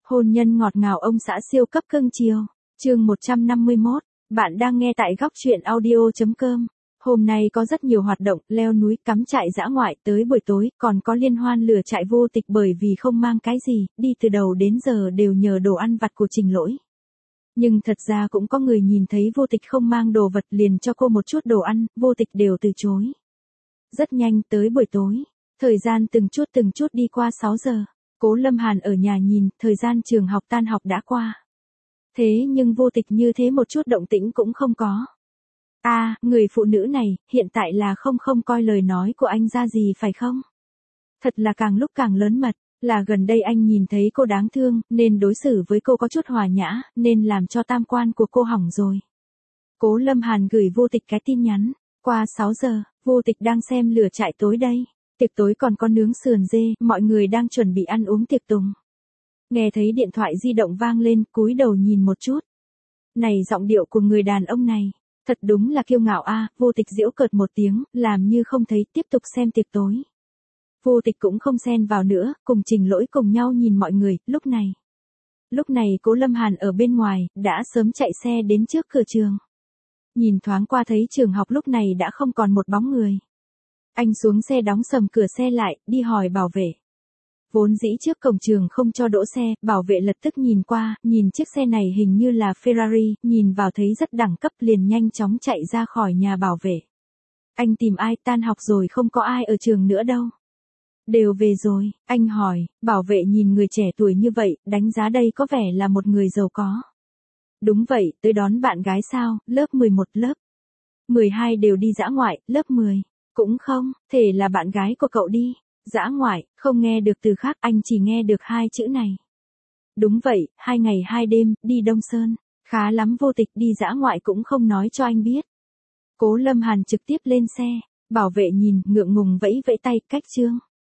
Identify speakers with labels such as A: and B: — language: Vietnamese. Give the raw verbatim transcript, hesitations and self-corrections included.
A: Hôn nhân ngọt ngào ông xã siêu cấp cưng chiều. Chương một trăm năm mươi mốt. Bạn đang nghe tại góc truyện audio chấm com. Hôm nay có rất nhiều hoạt động, leo núi, cắm trại dã ngoại, tới buổi tối còn có liên hoan lửa trại Vô Tịch, bởi vì không mang cái gì, đi từ đầu đến giờ đều nhờ đồ ăn vặt của Trình Lỗi. Nhưng thật ra cũng có người nhìn thấy Vô Tịch không mang đồ vật liền cho cô một chút đồ ăn, Vô Tịch đều từ chối. Rất nhanh tới buổi tối, thời gian từng chút từng chút đi qua sáu giờ. Cố Lâm Hàn ở nhà nhìn, thời gian trường học tan học đã qua. Thế nhưng Vô Tịch như thế một chút động tĩnh cũng không có. A, à, người phụ nữ này, hiện tại là không không coi lời nói của anh ra gì phải không? Thật là càng lúc càng lớn mật, là gần đây anh nhìn thấy cô đáng thương, nên đối xử với cô có chút hòa nhã, nên làm cho tam quan của cô hỏng rồi. Cố Lâm Hàn gửi Vô Tịch cái tin nhắn, qua sáu giờ, Vô Tịch đang xem lửa trại tối đây. Tiệc tối còn có nướng sườn dê, mọi người đang chuẩn bị ăn uống tiệc tùng. Nghe thấy điện thoại di động vang lên, cúi đầu nhìn một chút. Này, giọng điệu của người đàn ông này, thật đúng là kiêu ngạo a. À, Vô Tịch giễu cợt một tiếng, làm như không thấy, tiếp tục xem tiệc tối. Vô Tịch cũng không xen vào nữa, cùng Trình Lỗi cùng nhau nhìn mọi người. Lúc này, lúc này Cố Lâm Hàn ở bên ngoài, đã sớm chạy xe đến trước cửa trường. Nhìn thoáng qua thấy trường học lúc này đã không còn một bóng người. Anh xuống xe đóng sầm cửa xe lại, đi hỏi bảo vệ. Vốn dĩ trước cổng trường không cho đỗ xe, bảo vệ lập tức nhìn qua, nhìn chiếc xe này hình như là Ferrari, nhìn vào thấy rất đẳng cấp liền nhanh chóng chạy ra khỏi nhà bảo vệ. Anh tìm ai, tan học rồi không có ai ở trường nữa đâu. Đều về rồi, anh hỏi, bảo vệ nhìn người trẻ tuổi như vậy, đánh giá đây có vẻ là một người giàu có. Đúng vậy, tới đón bạn gái sao, lớp mười một, lớp mười hai đều đi dã ngoại, lớp mười. Cũng không, thể là bạn gái của cậu đi. Dã ngoại, không nghe được từ khác, anh chỉ nghe được hai chữ này. Đúng vậy, hai ngày hai đêm, đi Đông Sơn. Khá lắm, Vô Tịch đi dã ngoại cũng không nói cho anh biết. Cố Lâm Hàn trực tiếp lên xe, bảo vệ nhìn, ngượng ngùng vẫy vẫy tay, cách chương.